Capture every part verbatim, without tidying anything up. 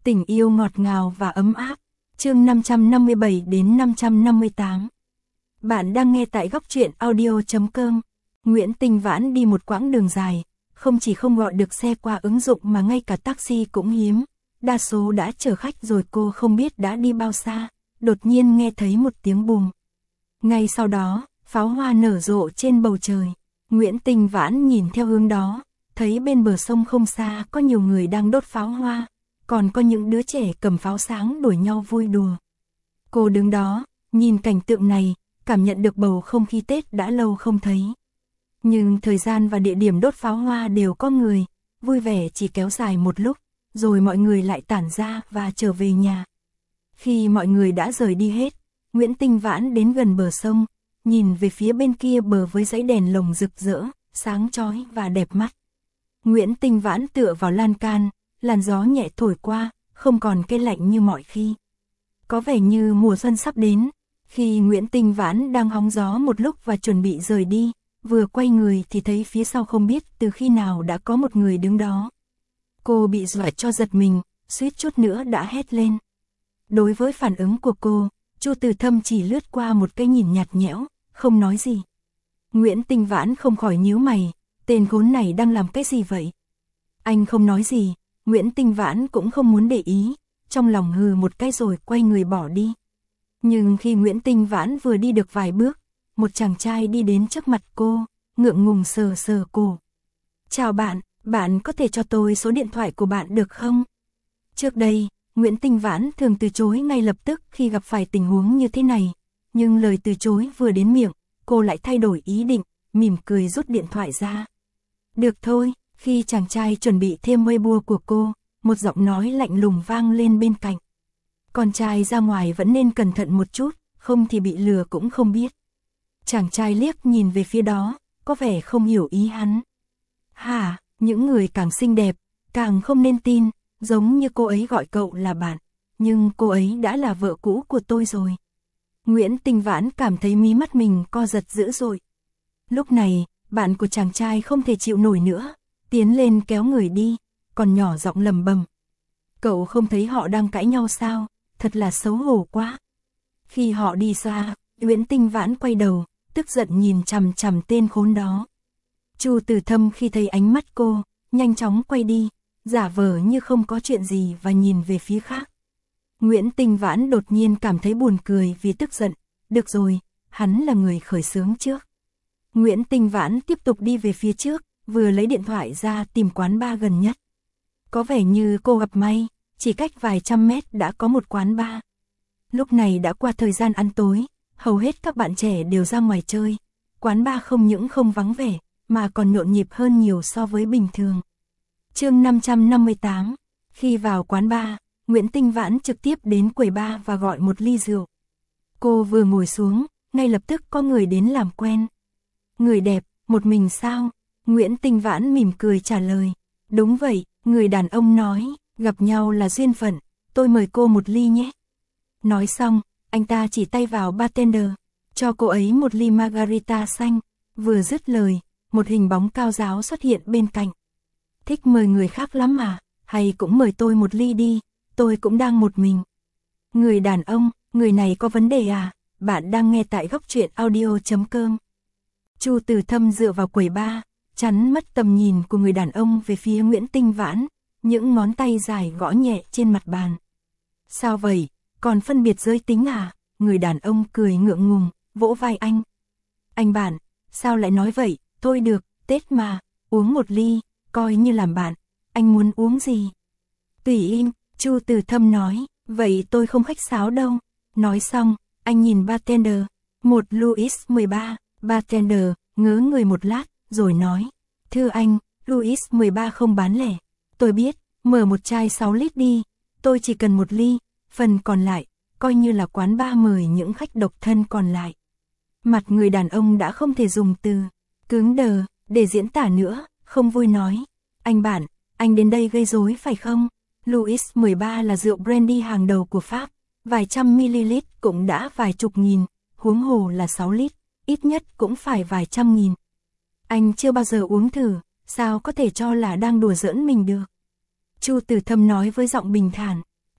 Tình yêu ngọt ngào và ấm áp. Chương năm trăm năm mươi bảy đến năm trăm năm mươi tám. Bạn đang nghe tại góc truyện audio chấm com. Nguyễn Tinh Vãn đi một quãng đường dài, không chỉ không gọi được xe qua ứng dụng mà ngay cả taxi cũng hiếm. Đa số đã chở khách rồi, cô không biết đã đi bao xa, đột nhiên nghe thấy một tiếng bùm. Ngay sau đó, pháo hoa nở rộ trên bầu trời. Nguyễn Tinh Vãn nhìn theo hướng đó, thấy bên bờ sông không xa có nhiều người đang đốt pháo hoa, còn có những đứa trẻ cầm pháo sáng đuổi nhau vui đùa. Cô đứng đó, nhìn cảnh tượng này, cảm nhận được bầu không khí Tết đã lâu không thấy. Nhưng thời gian và địa điểm đốt pháo hoa đều có người, vui vẻ chỉ kéo dài một lúc, rồi mọi người lại tản ra và trở về nhà. Khi mọi người đã rời đi hết, Nguyễn Tinh Vãn đến gần bờ sông, nhìn về phía bên kia bờ với dãy đèn lồng rực rỡ, sáng chói và đẹp mắt. Nguyễn Tinh Vãn tựa vào lan can, làn gió nhẹ thổi qua, không còn cái lạnh như mọi khi. Có vẻ như mùa xuân sắp đến. Khi Nguyễn Tinh Vãn đang hóng gió một lúc và chuẩn bị rời đi, vừa quay người thì thấy phía sau không biết từ khi nào đã có một người đứng đó. Cô bị dọa cho giật mình, suýt chút nữa đã hét lên. Đối với phản ứng của cô, Chu Từ Thâm chỉ lướt qua một cái nhìn nhạt nhẽo, không nói gì. Nguyễn Tinh Vãn không khỏi nhíu mày, tên khốn này đang làm cái gì vậy? Anh không nói gì, Nguyễn Tinh Vãn cũng không muốn để ý, trong lòng hừ một cái rồi quay người bỏ đi. Nhưng khi Nguyễn Tinh Vãn vừa đi được vài bước, một chàng trai đi đến trước mặt cô, ngượng ngùng sờ sờ cổ. Chào bạn, bạn có thể cho tôi số điện thoại của bạn được không? Trước đây, Nguyễn Tinh Vãn thường từ chối ngay lập tức khi gặp phải tình huống như thế này, nhưng lời từ chối vừa đến miệng, cô lại thay đổi ý định, mỉm cười rút điện thoại ra. Được thôi, khi chàng trai chuẩn bị thêm Weibo của cô, một giọng nói lạnh lùng vang lên bên cạnh. Con trai ra ngoài vẫn nên cẩn thận một chút, không thì bị lừa cũng không biết. Chàng trai liếc nhìn về phía đó, có vẻ không hiểu ý hắn. Hả, những người càng xinh đẹp, càng không nên tin, giống như cô ấy gọi cậu là bạn, nhưng cô ấy đã là vợ cũ của tôi rồi. Nguyễn Tinh Vãn cảm thấy mí mắt mình co giật dữ dội. Lúc này, bạn của chàng trai không thể chịu nổi nữa, tiến lên kéo người đi, còn nhỏ giọng lầm bầm. Cậu không thấy họ đang cãi nhau sao, thật là xấu hổ quá. Khi họ đi xa, Nguyễn Tinh Vãn quay đầu, tức giận nhìn chằm chằm tên khốn đó. Chu Từ Thâm khi thấy ánh mắt cô, nhanh chóng quay đi, giả vờ như không có chuyện gì và nhìn về phía khác. Nguyễn Tinh Vãn đột nhiên cảm thấy buồn cười vì tức giận, được rồi, hắn là người khởi xướng trước. Nguyễn Tinh Vãn tiếp tục đi về phía trước, vừa lấy điện thoại ra tìm quán bar gần nhất. Có vẻ như cô gặp may, chỉ cách vài trăm mét đã có một quán bar. Lúc này đã qua thời gian ăn tối, hầu hết các bạn trẻ đều ra ngoài chơi. Quán bar không những không vắng vẻ, mà còn nhộn nhịp hơn nhiều so với bình thường. Chương năm trăm năm mươi tám. Khi vào quán bar, Nguyễn Tinh Vãn trực tiếp đến quầy bar và gọi một ly rượu. Cô vừa ngồi xuống, ngay lập tức có người đến làm quen. Người đẹp, một mình sao? Nguyễn Tinh Vãn mỉm cười trả lời. Đúng vậy, người đàn ông nói, gặp nhau là duyên phận, tôi mời cô một ly nhé. Nói xong, anh ta chỉ tay vào bartender, cho cô ấy một ly margarita xanh. Vừa dứt lời, một hình bóng cao ráo xuất hiện bên cạnh. Thích mời người khác lắm à, hay cũng mời tôi một ly đi, tôi cũng đang một mình. Người đàn ông, người này có vấn đề à? Bạn đang nghe tại góc truyện audio chấm com. Chu Từ Thâm dựa vào quầy bar, chắn mất tầm nhìn của người đàn ông về phía Nguyễn Tinh Vãn, những ngón tay dài gõ nhẹ trên mặt bàn. Sao vậy, còn phân biệt giới tính à? Người đàn ông cười ngượng ngùng, vỗ vai anh. Anh bạn, sao lại nói vậy? Thôi được, Tết mà, uống một ly, coi như làm bạn. Anh muốn uống gì? Tùy im, Chu Từ Thâm nói, vậy tôi không khách sáo đâu. Nói xong, anh nhìn bartender, một Louis mười ba, bartender ngớ người một lát, rồi nói, thưa anh, Louis mười ba không bán lẻ. Tôi biết, mở một chai sáu lít đi, tôi chỉ cần một ly, phần còn lại, coi như là quán bar mời những khách độc thân còn lại. Mặt người đàn ông đã không thể dùng từ cứng đờ để diễn tả nữa, không vui nói, anh bạn, anh đến đây gây rối phải không? Louis mười ba là rượu brandy hàng đầu của Pháp, vài trăm ml cũng đã vài chục nghìn, huống hồ là sáu lít, ít nhất cũng phải vài trăm nghìn. Anh chưa bao giờ uống thử, sao có thể cho là đang đùa giỡn mình được? Chu Từ Thâm nói với giọng bình thản,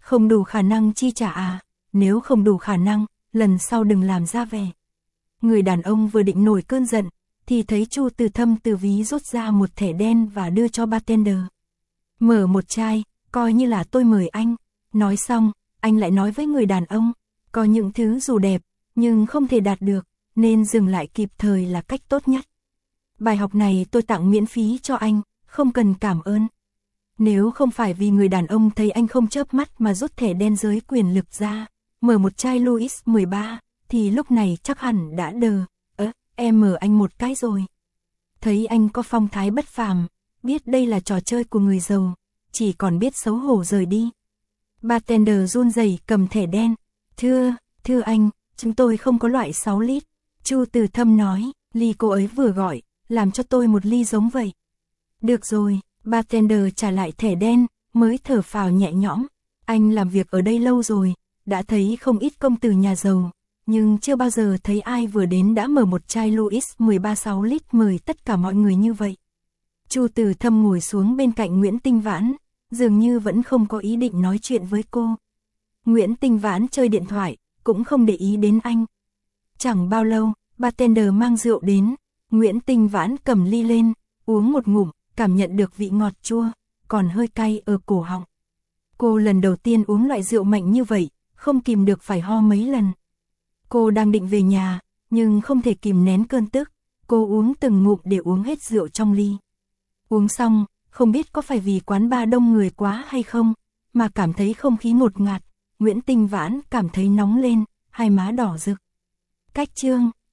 Không đủ khả năng chi trả à? Nếu không đủ khả năng, lần sau đừng làm ra vẻ. Người đàn ông vừa định nổi cơn giận, thì thấy Chu Từ Thâm từ ví rút ra một thẻ đen và đưa cho bartender. Mở một chai, coi như là tôi mời anh. Nói xong, anh lại nói với người đàn ông, có những thứ dù đẹp, nhưng không thể đạt được, nên dừng lại kịp thời là cách tốt nhất. Bài học này tôi tặng miễn phí cho anh, không cần cảm ơn. Nếu không phải vì người đàn ông thấy anh không chớp mắt mà rút thẻ đen giới quyền lực ra, mở một chai Louis mười ba, thì lúc này chắc hẳn đã đờ, ớ, em mở anh một cái rồi. Thấy anh có phong thái bất phàm, biết đây là trò chơi của người giàu, chỉ còn biết xấu hổ rời đi. Bartender run rẩy cầm thẻ đen, thưa, thưa anh, chúng tôi không có loại sáu lít. Chu Từ Thâm nói, ly cô ấy vừa gọi, làm cho tôi một ly giống vậy. Được rồi, bartender trả lại thẻ đen, mới thở phào nhẹ nhõm. Anh làm việc ở đây lâu rồi, đã thấy không ít công tử nhà giàu, nhưng chưa bao giờ thấy ai vừa đến đã mở một chai Louis mười ba sáu lít mời tất cả mọi người như vậy. Chu Từ Thâm ngồi xuống bên cạnh Nguyễn Tinh Vãn, dường như vẫn không có ý định nói chuyện với cô. Nguyễn Tinh Vãn chơi điện thoại, cũng không để ý đến anh. Chẳng bao lâu, bartender mang rượu đến, Nguyễn Tinh Vãn cầm ly lên, uống một ngụm, cảm nhận được vị ngọt chua, còn hơi cay ở cổ họng. Cô lần đầu tiên uống loại rượu mạnh như vậy, không kìm được phải ho mấy lần. Cô đang định về nhà, nhưng không thể kìm nén cơn tức, cô uống từng ngụm để uống hết rượu trong ly. Uống xong, không biết có phải vì quán bar đông người quá hay không, mà cảm thấy không khí ngột ngạt, Nguyễn Tinh Vãn cảm thấy nóng lên, hai má đỏ rực. Cách chương